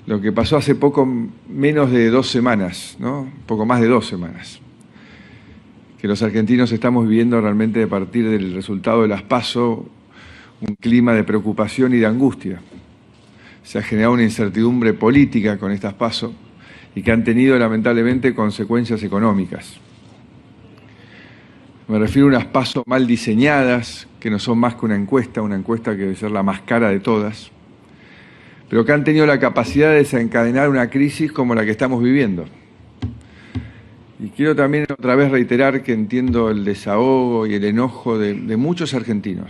lo que pasó hace poco menos de 2 semanas, ¿no? Poco más de 2 semanas, que los argentinos estamos viviendo realmente a partir del resultado de las PASO un clima de preocupación y de angustia. Se ha generado una incertidumbre política con estas PASO y que han tenido lamentablemente consecuencias económicas. Me refiero a unas PASO mal diseñadas, que no son más que una encuesta que debe ser la más cara de todas, pero que han tenido la capacidad de desencadenar una crisis como la que estamos viviendo. Y quiero también otra vez reiterar que entiendo el desahogo y el enojo de muchos argentinos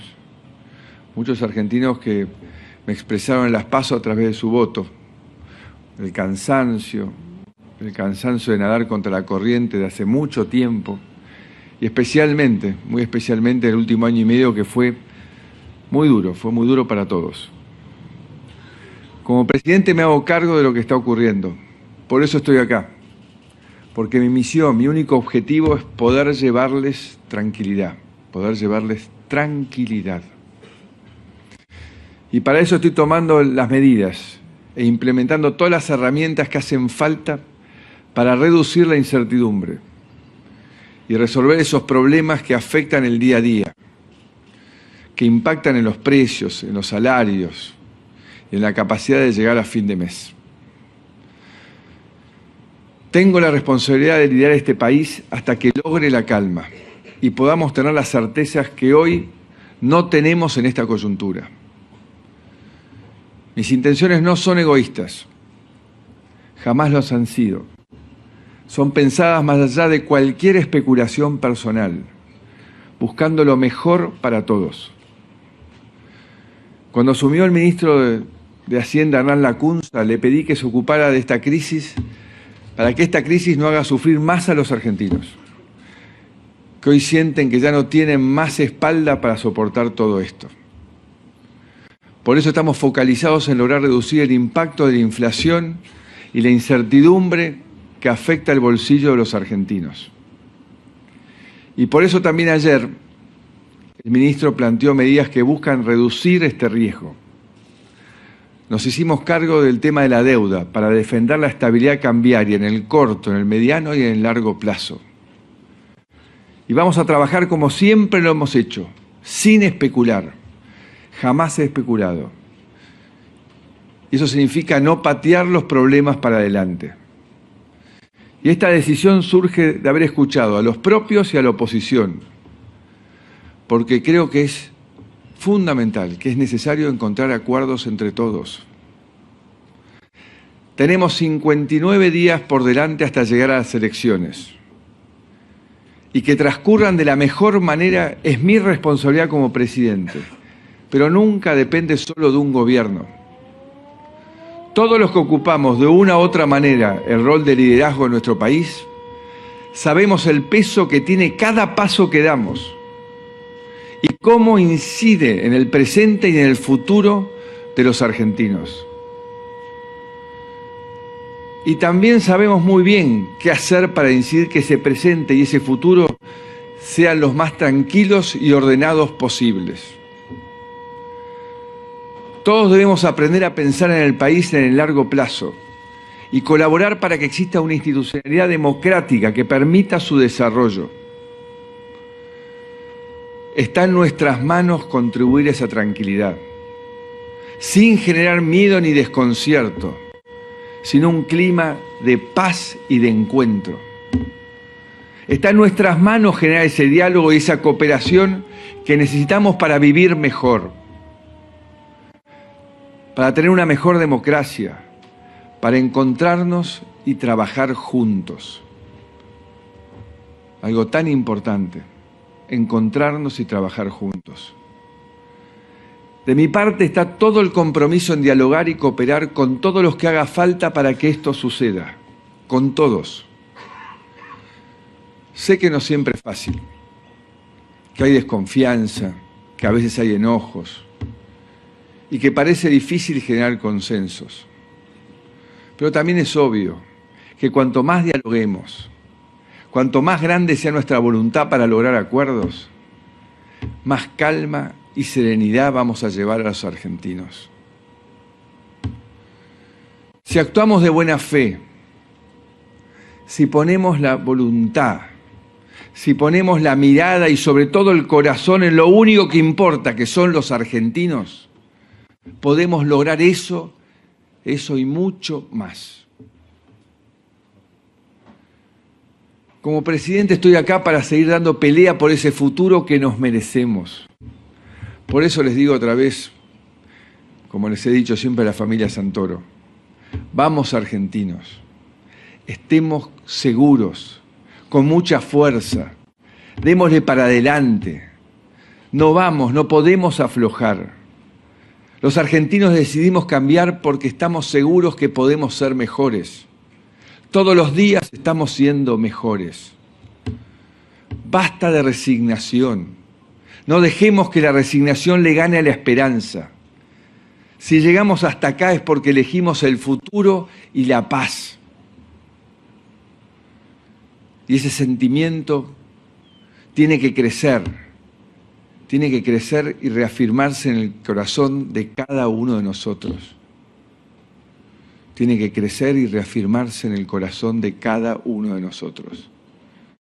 que me expresaron en las PASO a través de su voto, el cansancio de nadar contra la corriente de hace mucho tiempo, y especialmente, muy especialmente el último año y medio que fue muy duro para todos. Como presidente me hago cargo de lo que está ocurriendo, por eso estoy acá, porque mi misión, mi único objetivo es poder llevarles tranquilidad. Y para eso estoy tomando las medidas e implementando todas las herramientas que hacen falta para reducir la incertidumbre y resolver esos problemas que afectan el día a día, que impactan en los precios, en los salarios y en la capacidad de llegar a fin de mes. Tengo la responsabilidad de liderar este país hasta que logre la calma y podamos tener las certezas que hoy no tenemos en esta coyuntura. Mis intenciones no son egoístas, jamás los han sido. Son pensadas más allá de cualquier especulación personal, buscando lo mejor para todos. Cuando asumió el ministro de Hacienda, Hernán Lacunza, le pedí que se ocupara de esta crisis para que esta crisis no haga sufrir más a los argentinos, que hoy sienten que ya no tienen más espalda para soportar todo esto. Por eso estamos focalizados en lograr reducir el impacto de la inflación y la incertidumbre que afecta el bolsillo de los argentinos. Y por eso también ayer el ministro planteó medidas que buscan reducir este riesgo. Nos hicimos cargo del tema de la deuda para defender la estabilidad cambiaria en el corto, en el mediano y en el largo plazo. Y vamos a trabajar como siempre lo hemos hecho, sin especular. Jamás he especulado. Y eso significa no patear los problemas para adelante. Y esta decisión surge de haber escuchado a los propios y a la oposición, porque creo que es fundamental, que es necesario encontrar acuerdos entre todos. Tenemos 59 días por delante hasta llegar a las elecciones. Y que transcurran de la mejor manera es mi responsabilidad como presidente, pero nunca depende solo de un gobierno. Todos los que ocupamos de una u otra manera el rol de liderazgo en nuestro país, sabemos el peso que tiene cada paso que damos y cómo incide en el presente y en el futuro de los argentinos. Y también sabemos muy bien qué hacer para incidir que ese presente y ese futuro sean los más tranquilos y ordenados posibles. Todos debemos aprender a pensar en el país en el largo plazo y colaborar para que exista una institucionalidad democrática que permita su desarrollo. Está en nuestras manos contribuir a esa tranquilidad, sin generar miedo ni desconcierto, sino un clima de paz y de encuentro. Está en nuestras manos generar ese diálogo y esa cooperación que necesitamos para vivir mejor, para tener una mejor democracia, para encontrarnos y trabajar juntos. Algo tan importante, encontrarnos y trabajar juntos. De mi parte está todo el compromiso en dialogar y cooperar con todos los que haga falta para que esto suceda, con todos. Sé que no siempre es fácil, que hay desconfianza, que a veces hay enojos y que parece difícil generar consensos. Pero también es obvio que cuanto más dialoguemos, cuanto más grande sea nuestra voluntad para lograr acuerdos, más calma y serenidad vamos a llevar a los argentinos. Si actuamos de buena fe, si ponemos la voluntad, si ponemos la mirada y sobre todo el corazón en lo único que importa, que son los argentinos, podemos lograr eso y mucho más. Como presidente estoy acá para seguir dando pelea por ese futuro que nos merecemos. Por eso les digo otra vez, como les he dicho siempre a la familia Santoro, vamos argentinos, estemos seguros, con mucha fuerza, démosle para adelante, no podemos aflojar. Los argentinos decidimos cambiar porque estamos seguros que podemos ser mejores. Todos los días estamos siendo mejores. Basta de resignación. No dejemos que la resignación le gane a la esperanza. Si llegamos hasta acá es porque elegimos el futuro y la paz. Y ese sentimiento tiene que crecer y reafirmarse en el corazón de cada uno de nosotros. Tiene que crecer y reafirmarse en el corazón de cada uno de nosotros.